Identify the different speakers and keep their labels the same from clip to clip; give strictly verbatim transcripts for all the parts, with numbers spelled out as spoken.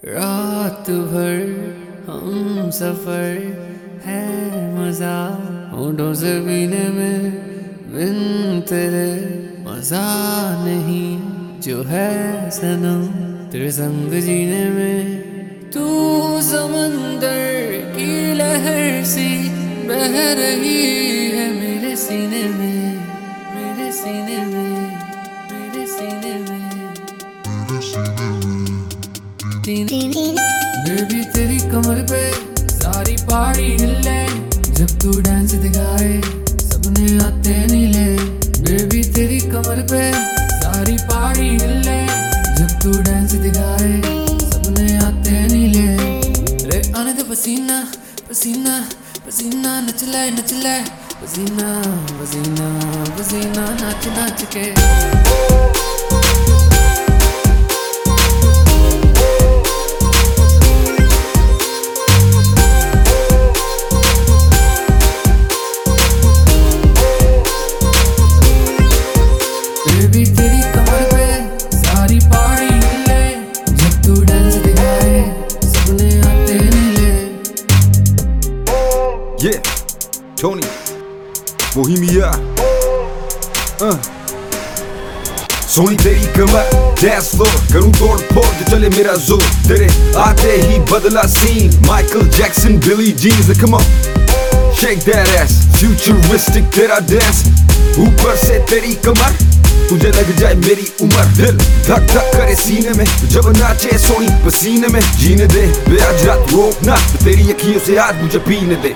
Speaker 1: रात भर हम सफर है मजा होठों से पीने में बिन तेरे मजा नहीं जो है सनम तेरे संग जीने में। तू समंदर की लहर सी बह रही है मेरे सीने में, मेरे सीने में, मेरे सीने में, बेबी तेरी कमर पे सारी पहाड़ी हिले जब तू डांस दिखाए सपने आते नीले। बेबी तेरी कमर पे सारी पहाड़ी हिले जब तू डांस दिखाए सपने आते नीले। रे आने दे पसीना पसीना पसीना नच ले नच ले पसीना पसीना पसीना नाच नाच के। बेबी तेरी कमर पे सारी पहाड़ी हिले जब तू डांस दिखाए सपने आते नीले।
Speaker 2: Yeah, Tony, Bohemia, uh. Soni तेरी कमर डैंस फ्लोर करूं तोड़ फोड़ जो चले मेरा जोर। तेरे आते ही बदला scene Michael Jackson Billie jeans. Come on, shake that ass, futuristic तेरा डांस। ऊपर से तेरी कमर तुझे लग जाए मेरी उम्र। दिल धक धक करे सीने में जब नाचे सोनी पसीने में। जीने दे बे आज रात रोकना तेरी अखियों से आज मुझे पीने दे।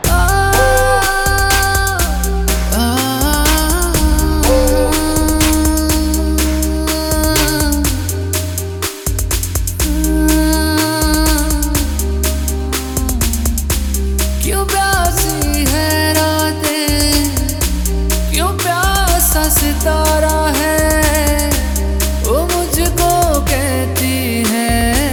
Speaker 1: क्यों प्यासी है रातें, क्यों प्यासा सितारा है, वो मुझको कहती है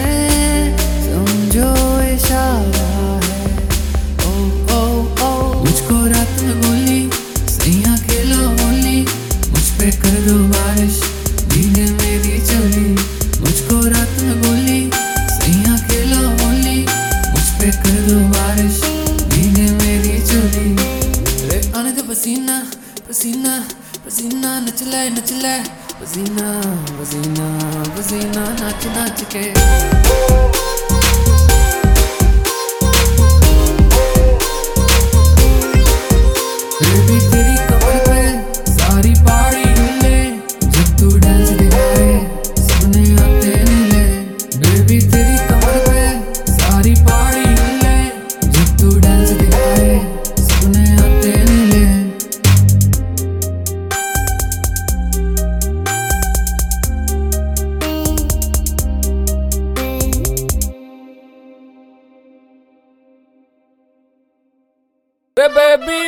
Speaker 1: समझो इशारा है। ओ ओ ओ मुझको रात में बोली सैया खेलो होली मुझ पे कर दो बारिश भीगे मेरी चोली। मुझको रात में बोली सैया खेलो होली मुझ पे कर दो बारिश भीगे मेरी चोली। रे आने दे पसीना पसीना पसीना नच ले नच ले पसीना पसीना पसीना नाच नाच के। बेबी तेरी कमर पे सारी पहाड़ी हिले जब तू डांस दिखाए सपने आते नीले। बेबी तेरी कमर पे सारी पहाड़ी हिले जब तू डांस दिखाए सपने आते नीले। Baby